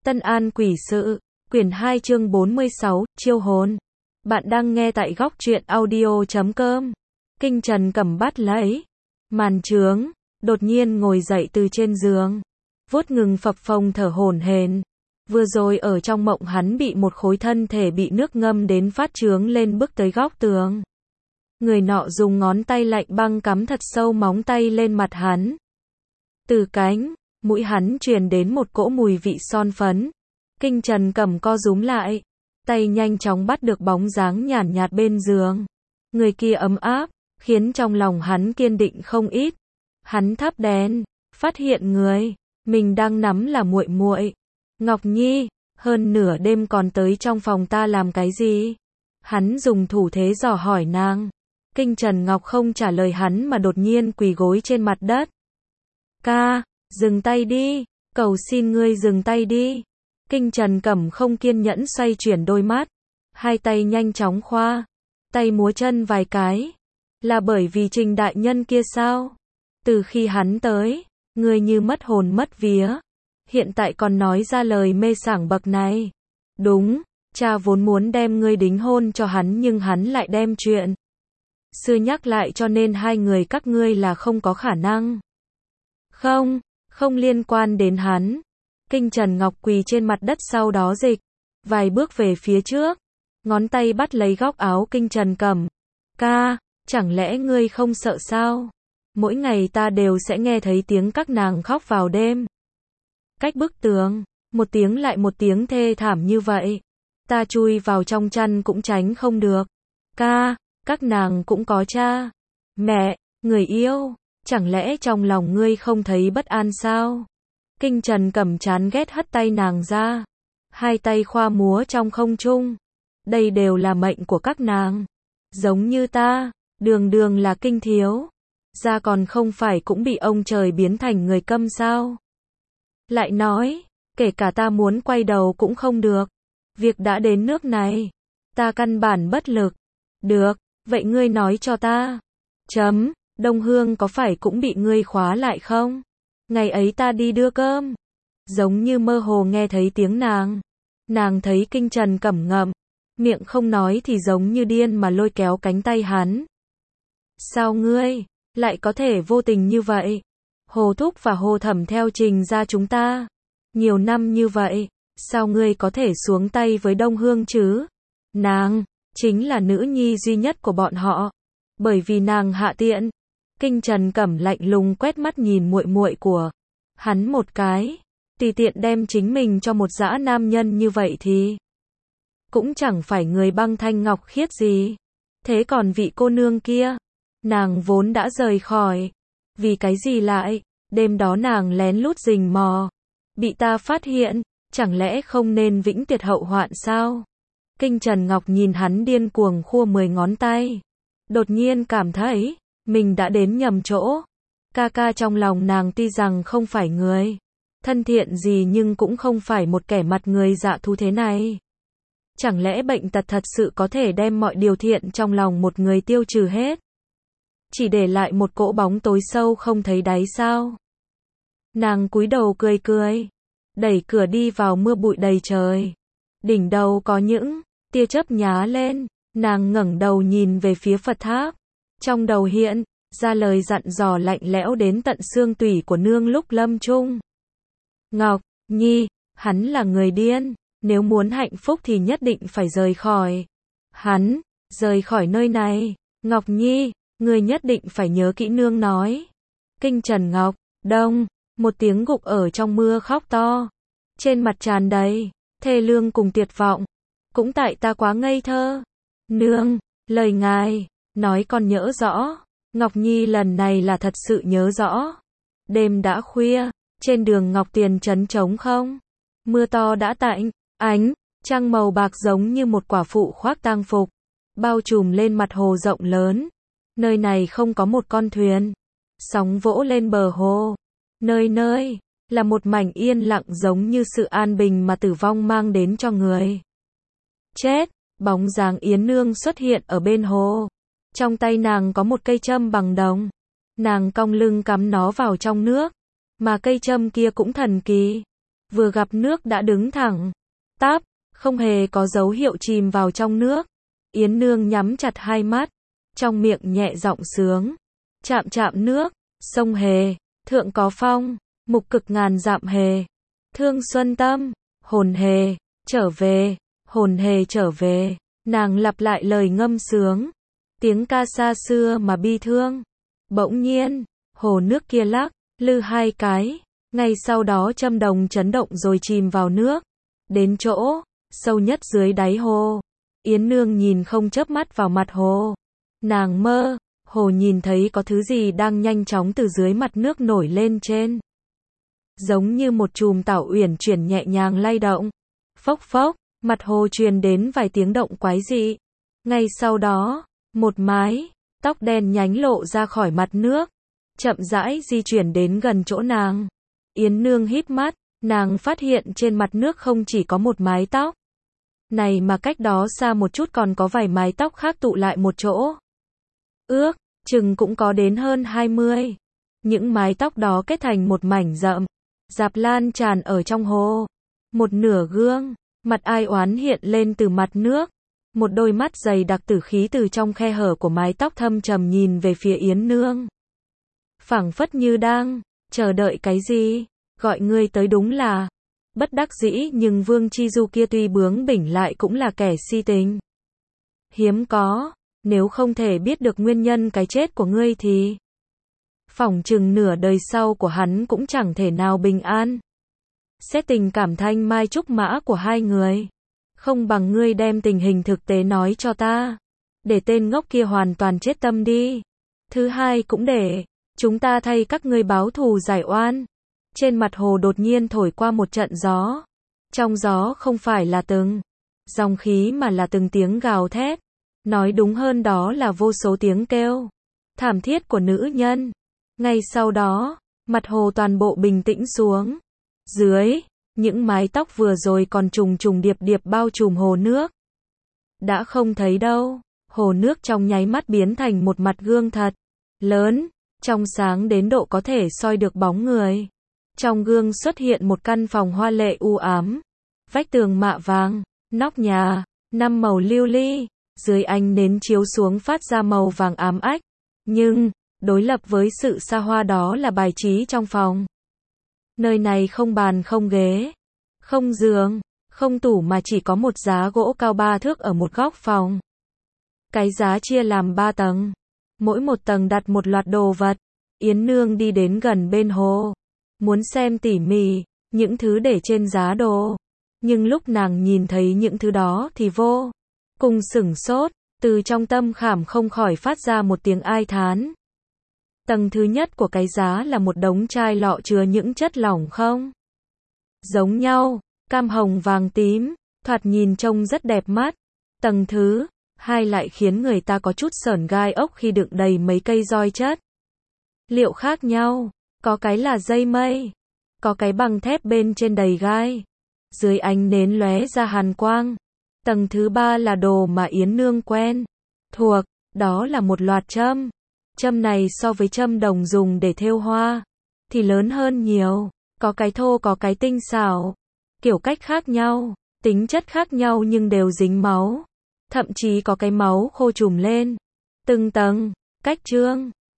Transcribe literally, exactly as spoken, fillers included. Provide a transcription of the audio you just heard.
Tân An Quỷ Sự, quyển hai chương bốn mươi sáu, chiêu hồn. Bạn đang nghe tại góc truyện audio chấm com. Kinh Trần cầm bắt lấy màn trướng, đột nhiên ngồi dậy từ trên giường, vuốt ngừng phập phồng thở hổn hển. Vừa rồi ở trong mộng hắn bị một khối thân thể bị nước ngâm đến phát trướng lên bước tới góc tường. Người nọ dùng ngón tay lạnh băng cắm thật sâu móng tay lên mặt hắn. Từ cánh mũi hắn truyền đến một cỗ mùi vị son phấn. Kinh Trần cầm co rúm lại, tay nhanh chóng bắt được bóng dáng nhàn nhạt bên giường. Người kia ấm áp, khiến trong lòng hắn kiên định không ít. Hắn thắp đèn, phát hiện người mình đang nắm là muội muội. Ngọc Nhi, hơn nửa đêm còn tới trong phòng ta làm cái gì? Hắn dùng thủ thế dò hỏi nàng. Kinh Trần Ngọc không trả lời hắn mà đột nhiên quỳ gối trên mặt đất. Ca, dừng tay đi, cầu xin ngươi dừng tay đi. Kinh Trần Cẩm không kiên nhẫn xoay chuyển đôi mắt, hai tay nhanh chóng khoa tay múa chân vài cái. Là bởi vì Trình đại nhân kia sao? Từ khi hắn tới, ngươi như mất hồn mất vía, hiện tại còn nói ra lời mê sảng bậc này. Đúng, cha vốn muốn đem ngươi đính hôn cho hắn nhưng hắn lại đem chuyện xưa nhắc lại cho nên hai người các ngươi là không có khả năng. Không, không liên quan đến hắn. Kinh Trần Ngọc quỳ trên mặt đất sau đó dịch vài bước về phía trước, ngón tay bắt lấy góc áo Kinh Trần Cẩm. Ca, chẳng lẽ ngươi không sợ sao? Mỗi ngày ta đều sẽ nghe thấy tiếng các nàng khóc vào đêm. Cách bức tường, một tiếng lại một tiếng thê thảm như vậy. Ta chui vào trong chăn cũng tránh không được. Ca, các nàng cũng có cha, mẹ, người yêu. Chẳng lẽ trong lòng ngươi không thấy bất an sao? Kinh Trần Cẩm chán ghét hất tay nàng ra. Hai tay khoa múa trong không trung. Đây đều là mệnh của các nàng. Giống như ta, đường đường là kinh thiếu. Ra còn không phải cũng bị ông trời biến thành người câm sao? Lại nói, kể cả ta muốn quay đầu cũng không được. Việc đã đến nước này, ta căn bản bất lực. Được, vậy ngươi nói cho ta. Chấm, Đông Hương có phải cũng bị ngươi khóa lại không? Ngày ấy ta đi đưa cơm. Giống như mơ hồ nghe thấy tiếng nàng. Nàng thấy Kinh Trần Cẩm ngậm miệng không nói thì giống như điên mà lôi kéo cánh tay hắn. Sao ngươi lại có thể vô tình như vậy? Hồ Thúc và Hồ Thẩm theo Trình ra chúng ta nhiều năm như vậy, sao ngươi có thể xuống tay với Đông Hương chứ? Nàng chính là nữ nhi duy nhất của bọn họ, bởi vì nàng hạ tiện. Kinh Trần Cẩm lạnh lùng quét mắt nhìn muội muội của hắn một cái, tùy tiện đem chính mình cho một dã nam nhân như vậy thì cũng chẳng phải người băng thanh ngọc khiết gì. Thế còn vị cô nương kia, nàng vốn đã rời khỏi, vì cái gì lại đêm đó nàng lén lút rình mò, bị ta phát hiện, chẳng lẽ không nên vĩnh tuyệt hậu hoạn sao? Kinh Trần Ngọc nhìn hắn điên cuồng khua mười ngón tay, đột nhiên cảm thấy mình đã đến nhầm chỗ. Ca ca trong lòng nàng tuy rằng không phải người thân thiện gì nhưng cũng không phải một kẻ mặt người dạ thú thế này. Chẳng lẽ bệnh tật thật sự có thể đem mọi điều thiện trong lòng một người tiêu trừ hết, chỉ để lại một cỗ bóng tối sâu không thấy đáy sao? Nàng cúi đầu cười cười, đẩy cửa đi vào mưa bụi đầy trời. Đỉnh đầu có những tia chớp nhá lên, nàng ngẩng đầu nhìn về phía Phật tháp. Trong đầu hiện ra lời dặn dò lạnh lẽo đến tận xương tủy của nương lúc lâm chung. Ngọc Nhi, hắn là người điên, nếu muốn hạnh phúc thì nhất định phải rời khỏi hắn, rời khỏi nơi này. Ngọc Nhi, ngươi nhất định phải nhớ kỹ nương nói. Kinh Trần Ngọc, đông, một tiếng gục ở trong mưa khóc to, trên mặt tràn đầy thê lương cùng tuyệt vọng. Cũng tại ta quá ngây thơ. Nương, lời ngài nói con nhớ rõ. Ngọc Nhi lần này là thật sự nhớ rõ. Đêm đã khuya, trên đường Ngọc Tiền trấn trống không. Mưa to đã tạnh, ánh trăng màu bạc giống như một quả phụ khoác tang phục, bao trùm lên mặt hồ rộng lớn. Nơi này không có một con thuyền, sóng vỗ lên bờ hồ. Nơi nơi là một mảnh yên lặng giống như sự an bình mà tử vong mang đến cho người chết. Bóng dáng Yến Nương xuất hiện ở bên hồ. Trong tay nàng có một cây châm bằng đồng. Nàng cong lưng cắm nó vào trong nước. Mà cây châm kia cũng thần kỳ. vừa gặp nước đã đứng thẳng, tắp, không hề có dấu hiệu chìm vào trong nước. Yến Nương nhắm chặt hai mắt, trong miệng nhẹ giọng sướng. Chạm chạm nước, sông Hề, thượng có phong, mục cực ngàn dặm Hề. Thương xuân tâm, hồn Hề, trở về, hồn Hề trở về. Nàng lặp lại lời ngâm sướng. Tiếng ca xa xưa mà bi thương. Bỗng nhiên, hồ nước kia lắc, lư hai cái. Ngay sau đó châm đồng chấn động rồi chìm vào nước. Đến chỗ, sâu nhất dưới đáy hồ. Yến Nương nhìn không chớp mắt vào mặt hồ. Nàng mơ, hồ nhìn thấy có thứ gì đang nhanh chóng từ dưới mặt nước nổi lên trên. Giống như một chùm tảo uyển chuyển nhẹ nhàng lay động. Phốc phốc, mặt hồ truyền đến vài tiếng động quái dị. Ngay sau đó, một mái tóc đen nhánh lộ ra khỏi mặt nước, chậm rãi di chuyển đến gần chỗ nàng. Yến Nương híp mắt, nàng phát hiện trên mặt nước không chỉ có một mái tóc này mà cách đó xa một chút còn có vài mái tóc khác tụ lại một chỗ. Ước chừng cũng có đến hơn hai mươi. Những mái tóc đó kết thành một mảnh rậm rạp lan tràn ở trong hồ. Một nửa gương mặt ai oán hiện lên từ mặt nước. Một đôi mắt dày đặc tử khí từ trong khe hở của mái tóc thâm trầm nhìn về phía Yến Nương. Phảng phất như đang chờ đợi cái gì, gọi ngươi tới đúng là. Bất đắc dĩ nhưng Vương Chi Du kia tuy bướng bỉnh lại cũng là kẻ si tình. Hiếm có, nếu không thể biết được nguyên nhân cái chết của ngươi thì phỏng chừng nửa đời sau của hắn cũng chẳng thể nào bình an. Xét tình cảm thanh mai trúc mã của hai người, không bằng ngươi đem tình hình thực tế nói cho ta, để tên ngốc kia hoàn toàn chết tâm đi. Thứ hai cũng để chúng ta thay các ngươi báo thù giải oan. Trên mặt hồ đột nhiên thổi qua một trận gió. Trong gió không phải là từng dòng khí mà là từng tiếng gào thét. Nói đúng hơn đó là vô số tiếng kêu thảm thiết của nữ nhân. Ngay sau đó, mặt hồ toàn bộ bình tĩnh xuống. Dưới, những mái tóc vừa rồi còn trùng trùng điệp điệp bao trùm hồ nước. Đã không thấy đâu. Hồ nước trong nháy mắt biến thành một mặt gương thật lớn, trong sáng đến độ có thể soi được bóng người. Trong gương xuất hiện một căn phòng hoa lệ u ám. Vách tường mạ vàng, nóc nhà, năm màu lưu ly. Dưới ánh nến chiếu xuống phát ra màu vàng ám ách. Nhưng, đối lập với sự xa hoa đó là bài trí trong phòng. Nơi này không bàn không ghế, không giường, không tủ mà chỉ có một giá gỗ cao ba thước ở một góc phòng. Cái giá chia làm ba tầng. Mỗi một tầng đặt một loạt đồ vật. Yến Nương đi đến gần bên hồ. Muốn xem tỉ mỉ những thứ để trên giá đồ. Nhưng lúc nàng nhìn thấy những thứ đó thì vô cùng sửng sốt. Từ trong tâm khảm không khỏi phát ra một tiếng ai thán. Tầng thứ nhất của cái giá là một đống chai lọ chứa những chất lỏng không giống nhau, cam hồng vàng tím, thoạt nhìn trông rất đẹp mắt. Tầng thứ hai lại khiến người ta có chút sởn gai ốc khi đựng đầy mấy cây roi chất liệu khác nhau. Có cái là dây mây, có cái bằng thép bên trên đầy gai. Dưới ánh nến lóe ra hàn quang. Tầng thứ ba là đồ mà Yến Nương quen thuộc, đó là một loạt châm. Châm này so với châm đồng dùng để thêu hoa thì lớn hơn nhiều, có cái thô có cái tinh xảo, kiểu cách khác nhau, tính chất khác nhau nhưng đều dính máu, thậm chí có cái máu khô trùm lên từng tầng, cách trương